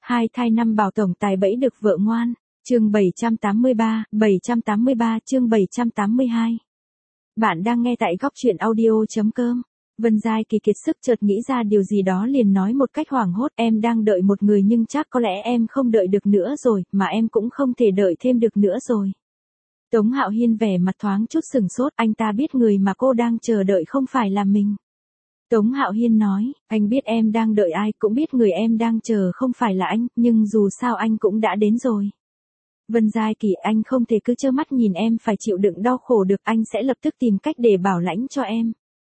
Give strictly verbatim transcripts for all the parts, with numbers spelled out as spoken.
Hai thai năm bảo tổng tài bẫy được vợ ngoan. Chương bảy trăm tám mươi ba, bảy trăm tám mươi ba chương bảy trăm tám mươi hai. Bạn đang nghe tại góc truyện audio chấm com. Vân Giai Kỳ kiệt sức chợt nghĩ ra điều gì đó liền nói một cách hoảng hốt, em đang đợi một người nhưng chắc có lẽ em không đợi được nữa rồi, mà em cũng không thể đợi thêm được nữa rồi. Tống Hạo Hiên vẻ mặt thoáng chút sừng sốt, anh ta biết người mà cô đang chờ đợi không phải là mình. Tống Hạo Hiên nói, anh biết em đang đợi ai, cũng biết người em đang chờ không phải là anh, nhưng dù sao anh cũng đã đến rồi. Vân Giai Kỳ, anh không thể cứ trơ mắt nhìn em phải chịu đựng đau khổ được, anh sẽ lập tức tìm cách để bảo lãnh cho em.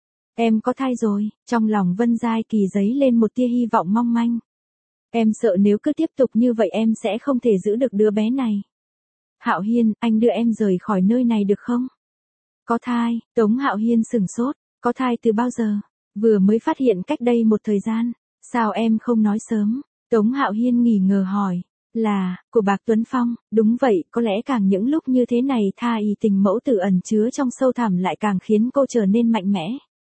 Em có thai rồi, trong lòng Vân Giai Kỳ dấy lên một tia hy vọng mong manh. Em sợ nếu cứ tiếp tục như vậy em sẽ không thể giữ được đứa bé này. Hạo Hiên, anh đưa em rời khỏi nơi này được không? Có thai, Tống Hạo Hiên sửng sốt, có thai từ bao giờ? Vừa mới phát hiện cách đây một thời gian, sao em không nói sớm? Tống Hạo Hiên nghi ngờ hỏi, là, của Bạc Tuấn Phong, đúng vậy, có lẽ càng những lúc như thế này tha y tình mẫu tử ẩn chứa trong sâu thẳm lại càng khiến cô trở nên mạnh mẽ.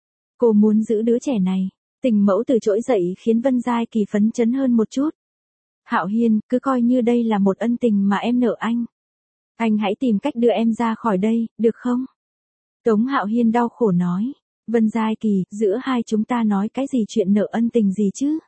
Cô muốn giữ đứa trẻ này, tình mẫu tử trỗi dậy khiến Vân Giai Kỳ phấn chấn hơn một chút. Hạo Hiên, cứ coi như đây là một ân tình mà em nợ anh. Anh hãy tìm cách đưa em ra khỏi đây, được không? Tống Hạo Hiên đau khổ nói. Vân Giai Kỳ, giữa hai chúng ta nói cái gì chuyện nợ ân tình gì chứ?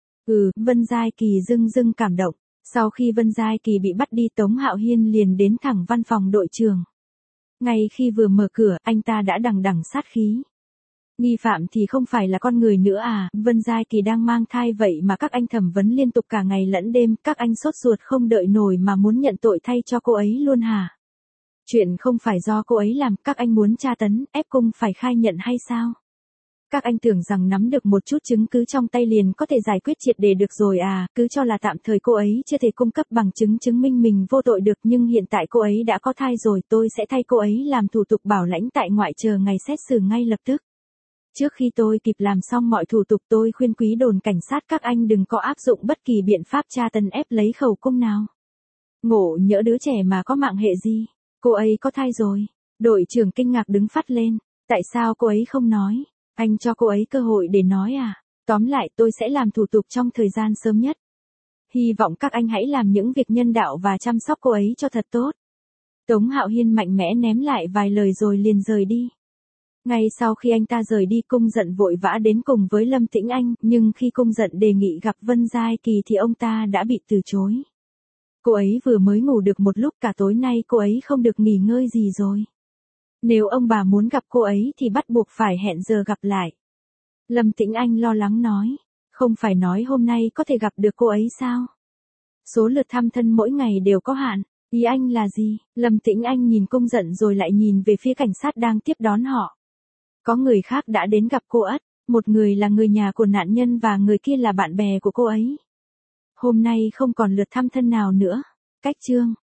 Ừ, Vân Giai Kỳ dưng dưng cảm động. Sau khi Vân Giai Kỳ bị bắt đi, Tống Hạo Hiên liền đến thẳng văn phòng đội trưởng. Ngay khi vừa mở cửa, anh ta đã đằng đằng sát khí. Nghi phạm thì không phải là con người nữa à, Vân Giai Kỳ đang mang thai vậy mà các anh thẩm vấn liên tục cả ngày lẫn đêm, các anh sốt ruột không đợi nổi mà muốn nhận tội thay cho cô ấy luôn hả? Chuyện không phải do cô ấy làm, các anh muốn tra tấn, ép cung phải khai nhận hay sao? Các anh tưởng rằng nắm được một chút chứng cứ trong tay liền có thể giải quyết triệt để được rồi à, cứ cho là tạm thời cô ấy chưa thể cung cấp bằng chứng chứng minh mình vô tội được, nhưng hiện tại cô ấy đã có thai rồi, tôi sẽ thay cô ấy làm thủ tục bảo lãnh tại ngoại chờ ngày xét xử ngay lập tức. Trước khi tôi kịp làm xong mọi thủ tục, tôi khuyên quý đồn cảnh sát các anh đừng có áp dụng bất kỳ biện pháp tra tấn ép lấy khẩu cung nào. Ngộ nhỡ đứa trẻ mà có mạng hệ gì. Cô ấy có thai rồi. Đội trưởng kinh ngạc đứng phắt lên. Tại sao cô ấy không nói? Anh cho cô ấy cơ hội để nói à? Tóm lại tôi sẽ làm thủ tục trong thời gian sớm nhất. Hy vọng các anh hãy làm những việc nhân đạo và chăm sóc cô ấy cho thật tốt. Tống Hạo Hiên mạnh mẽ ném lại vài lời rồi liền rời đi. Ngay sau khi anh ta rời đi, Cung Dận vội vã đến cùng với Lâm Tĩnh Anh, nhưng khi Cung Dận đề nghị gặp Vân Giai Kỳ thì ông ta đã bị từ chối. Cô ấy vừa mới ngủ được một lúc, cả tối nay cô ấy không được nghỉ ngơi gì rồi. Nếu ông bà muốn gặp cô ấy thì bắt buộc phải hẹn giờ gặp lại. Lâm Tĩnh Anh lo lắng nói, không phải nói hôm nay có thể gặp được cô ấy sao? Số lượt thăm thân mỗi ngày đều có hạn, ý anh là gì? Lâm Tĩnh Anh nhìn Cung Dận rồi lại nhìn về phía cảnh sát đang tiếp đón họ. Có người khác đã đến gặp cô ất, một người là người nhà của nạn nhân và người kia là bạn bè của cô ấy. Hôm nay không còn lượt thăm thân nào nữa. Cách chương